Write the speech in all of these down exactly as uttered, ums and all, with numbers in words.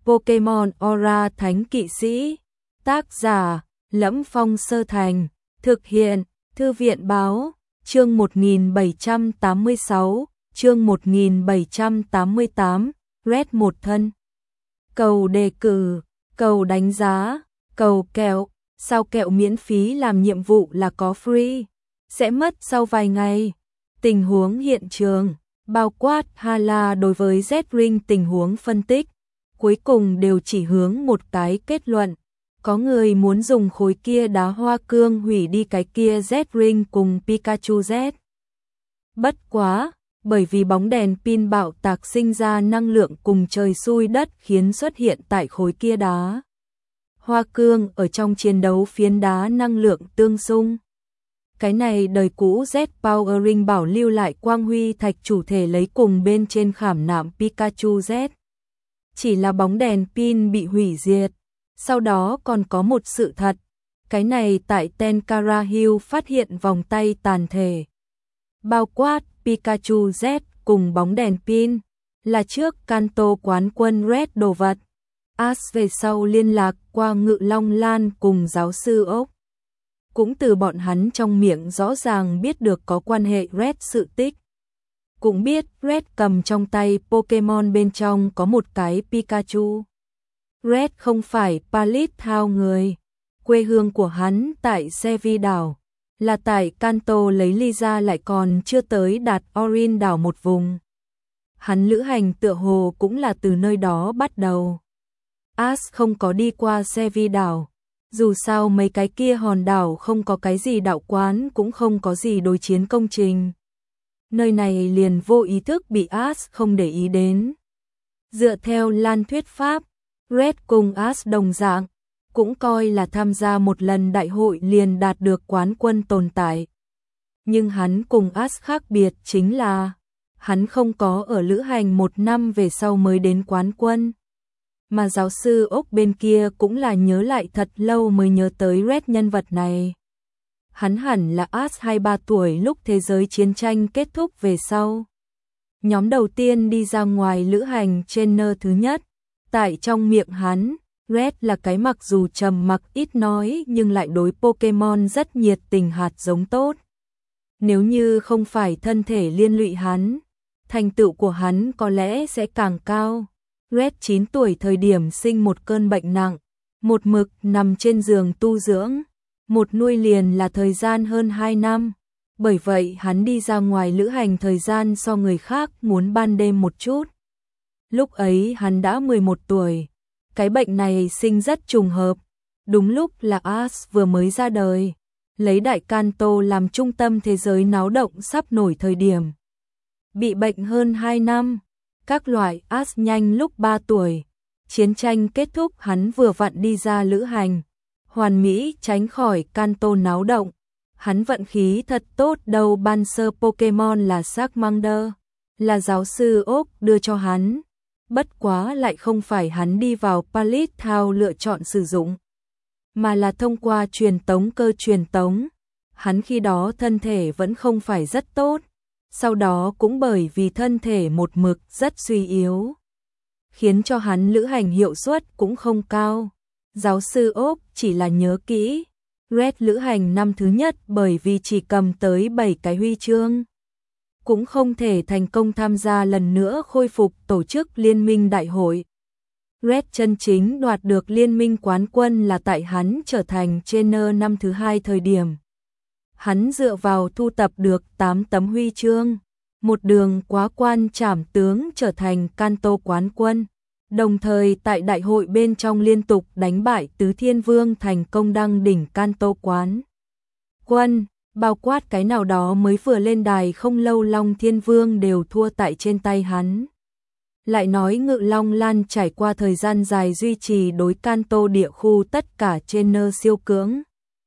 Pokemon Aura Thánh Kỵ Sĩ. Tác giả: Lẫm Phong Sơ Thành. Thực hiện: Thư viện Báo. Chương một nghìn bảy trăm tám mươi sáu, chương một nghìn bảy trăm tám mươi tám, Red một thân. Cầu đề cử, cầu đánh giá, cầu kẹo, sao kẹo miễn phí làm nhiệm vụ là có free, sẽ mất sau vài ngày. Tình huống hiện trường, bao quát Hala đối với Z-Ring tình huống phân tích, cuối cùng đều chỉ hướng một cái kết luận. Có người muốn dùng khối kia đá hoa cương hủy đi cái kia Z-Ring cùng Pikachu Z. Bất quá, bởi vì bóng đèn pin bạo tạc sinh ra năng lượng cùng trời xui đất khiến xuất hiện tại khối kia đá hoa cương ở trong chiến đấu phiến đá năng lượng tương xung. Cái này đời cũ Z Power Ring bảo lưu lại quang huy thạch chủ thể lấy cùng bên trên khảm nạm Pikachu Z. Chỉ là bóng đèn pin bị hủy diệt. Sau đó còn có một sự thật, cái này tại Tenkara Hill phát hiện vòng tay tàn thể. Bao quát Pikachu Z cùng bóng đèn pin, là trước Kanto quán quân Red đồ vật. Ash về sau liên lạc qua Ngự Long Lan cùng giáo sư ốc. Cũng từ bọn hắn trong miệng rõ ràng biết được có quan hệ Red sự tích. Cũng biết Red cầm trong tay Pokemon bên trong có một cái Pikachu. Red không phải Pallet Town người, quê hương của hắn tại Sevi đảo, là tại Kanto lấy ly ra lại còn chưa tới đạt Orin đảo một vùng. Hắn lữ hành tựa hồ cũng là từ nơi đó bắt đầu. Ash không có đi qua Sevi đảo, dù sao mấy cái kia hòn đảo không có cái gì đạo quán cũng không có gì đối chiến công trình. Nơi này liền vô ý thức bị Ash không để ý đến. Dựa theo Lan thuyết pháp, Red cùng Ash đồng dạng, cũng coi là tham gia một lần đại hội liền đạt được quán quân tồn tại. Nhưng hắn cùng Ash khác biệt chính là, hắn không có ở lữ hành một năm về sau mới đến quán quân. Mà giáo sư ốc bên kia cũng là nhớ lại thật lâu mới nhớ tới Red nhân vật này. Hắn hẳn là Ash hai mươi ba tuổi lúc thế giới chiến tranh kết thúc về sau. Nhóm đầu tiên đi ra ngoài lữ hành trainer thứ nhất. Tại trong miệng hắn, Red là cái mặc dù trầm mặc ít nói nhưng lại đối Pokemon rất nhiệt tình hạt giống tốt. Nếu như không phải thân thể liên lụy hắn, thành tựu của hắn có lẽ sẽ càng cao. Red chín tuổi thời điểm sinh một cơn bệnh nặng, một mực nằm trên giường tu dưỡng, một nuôi liền là thời gian hơn hai năm. Bởi vậy hắn đi ra ngoài lữ hành thời gian so người khác muốn ban đêm một chút. Lúc ấy hắn đã mười một tuổi, cái bệnh này sinh rất trùng hợp, đúng lúc là Ash vừa mới ra đời, lấy Đại Kanto làm trung tâm thế giới náo động sắp nổi thời điểm. Bị bệnh hơn hai năm, các loại Ash nhanh lúc ba tuổi, chiến tranh kết thúc hắn vừa vặn đi ra lữ hành, hoàn mỹ tránh khỏi Kanto náo động. Hắn vận khí thật tốt đâu, ban sơ Pokemon là Charmander, là giáo sư ốc đưa cho hắn. Bất quá lại không phải hắn đi vào Pallet Town lựa chọn sử dụng, mà là thông qua truyền tống cơ truyền tống. Hắn khi đó thân thể vẫn không phải rất tốt, sau đó cũng bởi vì thân thể một mực rất suy yếu, khiến cho hắn lữ hành hiệu suất cũng không cao. Giáo sư ốc chỉ là nhớ kỹ, Red lữ hành năm thứ nhất bởi vì chỉ cầm tới bảy cái huy chương, cũng không thể thành công tham gia lần nữa khôi phục tổ chức liên minh đại hội. Red chân chính đoạt được liên minh quán quân là tại hắn trở thành trainer năm thứ hai thời điểm. Hắn dựa vào thu tập được tám tấm huy chương, một đường quá quan trảm tướng trở thành Kanto quán quân, đồng thời tại đại hội bên trong liên tục đánh bại Tứ Thiên Vương thành công đăng đỉnh Kanto quán quân. Bao quát cái nào đó mới vừa lên đài không lâu Long Thiên Vương đều thua tại trên tay hắn. Lại nói Ngự Long Lan trải qua thời gian dài duy trì đối Kanto địa khu tất cả trainer siêu cưỡng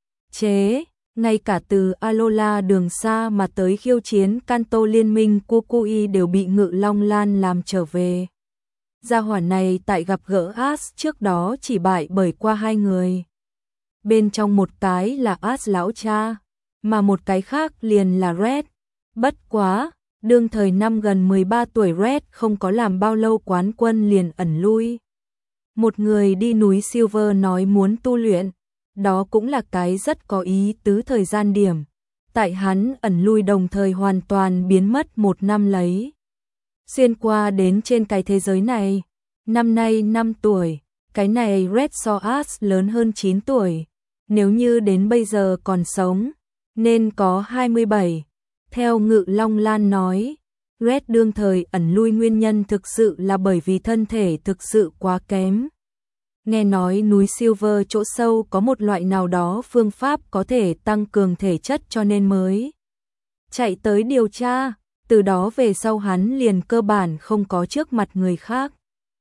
chế, ngay cả từ Alola đường xa mà tới khiêu chiến Kanto liên minh Kukui đều bị Ngự Long Lan làm trở về. Gia hỏa này tại gặp gỡ Ash trước đó chỉ bại bởi qua hai người. Bên trong một cái là Ash lão cha, mà một cái khác liền là Red. Bất quá, đương thời năm gần mười ba tuổi Red không có làm bao lâu quán quân liền ẩn lui. Một người đi núi Silver nói muốn tu luyện, đó cũng là cái rất có ý tứ thời gian điểm. Tại hắn ẩn lui đồng thời hoàn toàn biến mất một năm lấy. Xuyên qua đến trên cái thế giới này, năm nay năm tuổi, cái này Red so Ash lớn hơn chín tuổi. Nếu như đến bây giờ còn sống, nên có hai mươi bảy. Theo Ngự Long Lan nói, Red đương thời ẩn lui nguyên nhân thực sự là bởi vì thân thể thực sự quá kém. Nghe nói núi Silver chỗ sâu có một loại nào đó phương pháp có thể tăng cường thể chất cho nên mới chạy tới điều tra, từ đó về sau hắn liền cơ bản không có trước mặt người khác.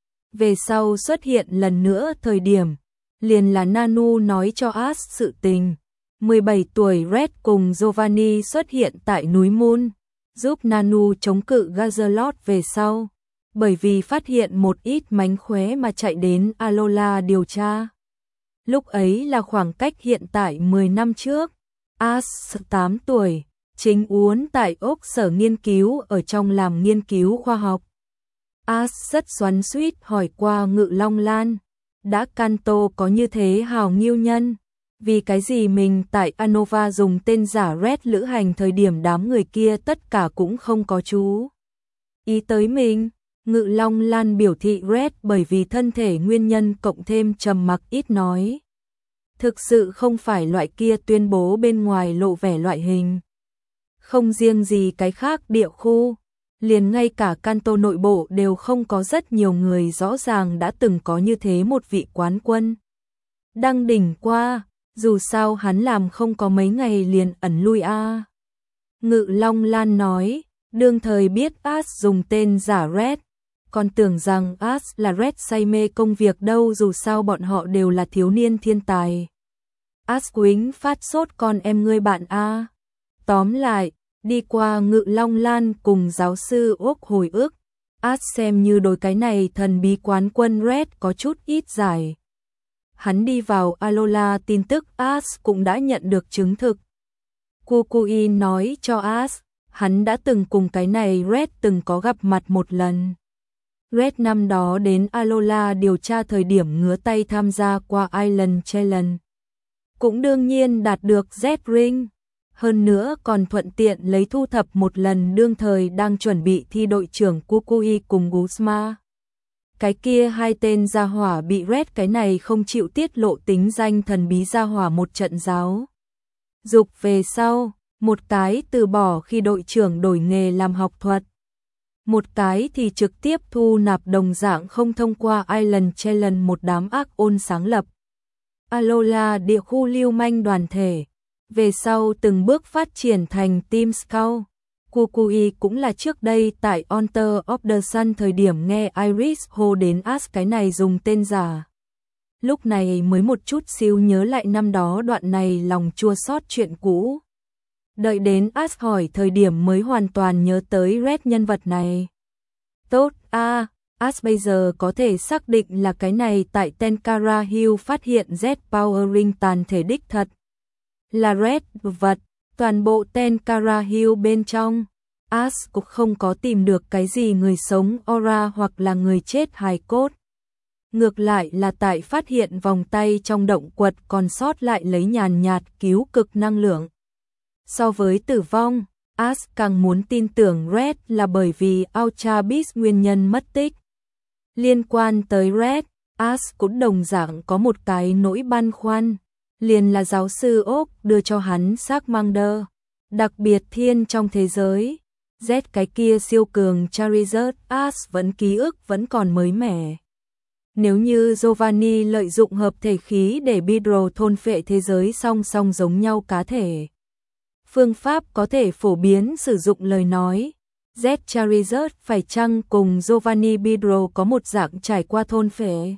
Về sau xuất hiện lần nữa thời điểm, liền là Nanu nói cho Ash sự tình. mười bảy tuổi Red cùng Giovanni xuất hiện tại núi Moon, giúp Nanu chống cự Gazalot về sau. Bởi vì phát hiện một ít mánh khóe mà chạy đến Alola điều tra. Lúc ấy là khoảng cách hiện tại mười năm trước. Ash tám tuổi, chính uốn tại ốc sở nghiên cứu ở trong làm nghiên cứu khoa học. Ash rất xoắn xuýt hỏi qua Ngự Long Lan, đã Kanto có như thế hào nghiêu nhân, vì cái gì mình tại Anova dùng tên giả Red lữ hành thời điểm đám người kia tất cả cũng không có chú ý tới mình. Ngự Long Lan biểu thị Red bởi vì thân thể nguyên nhân cộng thêm trầm mặc ít nói. Thực sự không phải loại kia tuyên bố bên ngoài lộ vẻ loại hình. Không riêng gì cái khác địa khu, liền ngay cả Kanto nội bộ đều không có rất nhiều người rõ ràng đã từng có như thế một vị quán quân. Đăng đỉnh qua, dù sao hắn làm không có mấy ngày liền ẩn lui a. À. Ngự Long Lan nói, đương thời biết Ash dùng tên giả Red. Còn tưởng rằng Ash là Red say mê công việc đâu, dù sao bọn họ đều là thiếu niên thiên tài. Ash Quýnh phát sốt con em ngươi bạn a. Tóm lại, đi qua Ngự Long Lan cùng giáo sư Úc hồi ức, Ash xem như đối cái này thần bí quán quân Red có chút ít giải. Hắn đi vào Alola tin tức Ash cũng đã nhận được chứng thực. Kukui nói cho Ash, hắn đã từng cùng cái này Red từng có gặp mặt một lần. Red năm đó đến Alola điều tra thời điểm ngứa tay tham gia qua Island Challenge. Cũng đương nhiên đạt được Z Ring. Hơn nữa còn thuận tiện lấy thu thập một lần đương thời đang chuẩn bị thi đội trưởng Kukui cùng Guzma. Cái kia hai tên gia hỏa bị Red cái này không chịu tiết lộ tính danh thần bí gia hỏa một trận giáo dục về sau, một cái từ bỏ khi đội trưởng đổi nghề làm học thuật. Một cái thì trực tiếp thu nạp đồng dạng không thông qua Island Challenge một đám ác ôn sáng lập. Alola địa khu lưu manh đoàn thể, về sau từng bước phát triển thành Team Scout. Kukui cũng là trước đây tại Honor of the Sun thời điểm nghe Iris hô đến Ash cái này dùng tên giả. Lúc này mới một chút xíu nhớ lại năm đó đoạn này lòng chua xót chuyện cũ. Đợi đến Ash hỏi thời điểm mới hoàn toàn nhớ tới Red nhân vật này. Tốt a, à, Ash bây giờ có thể xác định là cái này tại Tenkara Hill phát hiện Z Power Ring tàn thể đích thật. Là Red vật, toàn bộ Tenkara Hill bên trong. Ash cũng không có tìm được cái gì người sống aura hoặc là người chết hài cốt. Ngược lại là tại phát hiện vòng tay trong động quật còn sót lại lấy nhàn nhạt cứu cực năng lượng. So với tử vong, Ash càng muốn tin tưởng Red là bởi vì Ultra Beast nguyên nhân mất tích. Liên quan tới Red, Ash cũng đồng dạng có một cái nỗi băn khoăn, liền là giáo sư Oak đưa cho hắn Charmander, đặc biệt thiên trong thế giới. Z cái kia siêu cường Charizard, Ash vẫn ký ức vẫn còn mới mẻ. Nếu như Giovanni lợi dụng hợp thể khí để Beedrill thôn phệ thế giới song song giống nhau cá thể. Phương pháp có thể phổ biến sử dụng lời nói. Z Charizard phải chăng cùng Giovanni Beedrill có một dạng trải qua thôn phệ?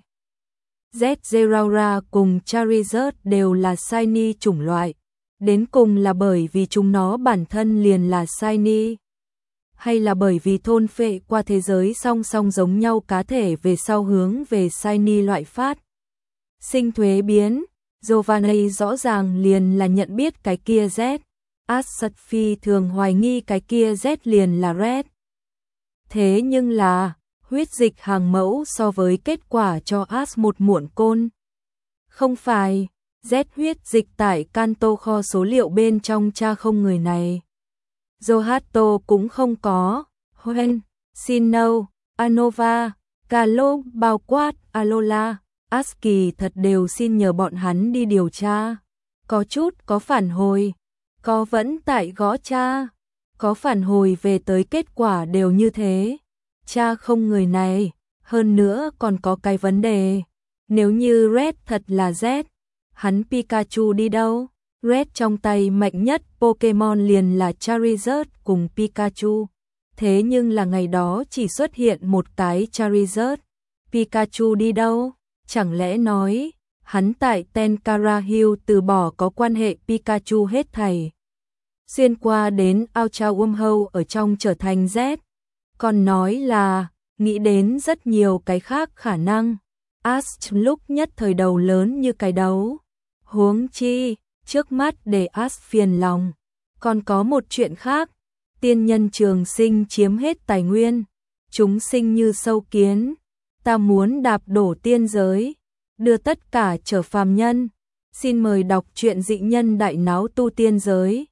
Z Zeraora cùng Charizard đều là Shiny chủng loại. Đến cùng là bởi vì chúng nó bản thân liền là Shiny. Hay là bởi vì thôn phệ qua thế giới song song giống nhau cá thể về sau hướng về Shiny loại phát. Sinh thuế biến, Giovanni rõ ràng liền là nhận biết cái kia Z. Ash phi thường hoài nghi cái kia Z liền là Red. Thế nhưng là, huyết dịch hàng mẫu so với kết quả cho Ash một muộn côn. Không phải, Z huyết dịch tại Kanto kho số liệu bên trong cha không người này. Zohato cũng không có, Hoenn, Sinnoh, Anova, Kalo bao quát Alola, Ash kỳ thật đều xin nhờ bọn hắn đi điều tra. Có chút có phản hồi, có vẫn tại gõ cha, có phản hồi về tới kết quả đều như thế. Cha không người này, hơn nữa còn có cái vấn đề. Nếu như Red thật là Z, hắn Pikachu đi đâu? Red trong tay mạnh nhất Pokemon liền là Charizard cùng Pikachu. Thế nhưng là ngày đó chỉ xuất hiện một cái Charizard. Pikachu đi đâu? Chẳng lẽ nói, hắn tại Tenkara Hill từ bỏ có quan hệ Pikachu hết thảy. Xuyên qua đến Ultra Wormhole ở trong trở thành Z. Còn nói là, nghĩ đến rất nhiều cái khác khả năng. Ash lúc nhất thời đầu lớn như cái đấu. Huống chi, trước mắt để Ash phiền lòng. Còn có một chuyện khác, tiên nhân trường sinh chiếm hết tài nguyên. Chúng sinh như sâu kiến. Ta muốn đạp đổ tiên giới, đưa tất cả trở phàm nhân. Xin mời đọc truyện dị nhân đại náo tu tiên giới.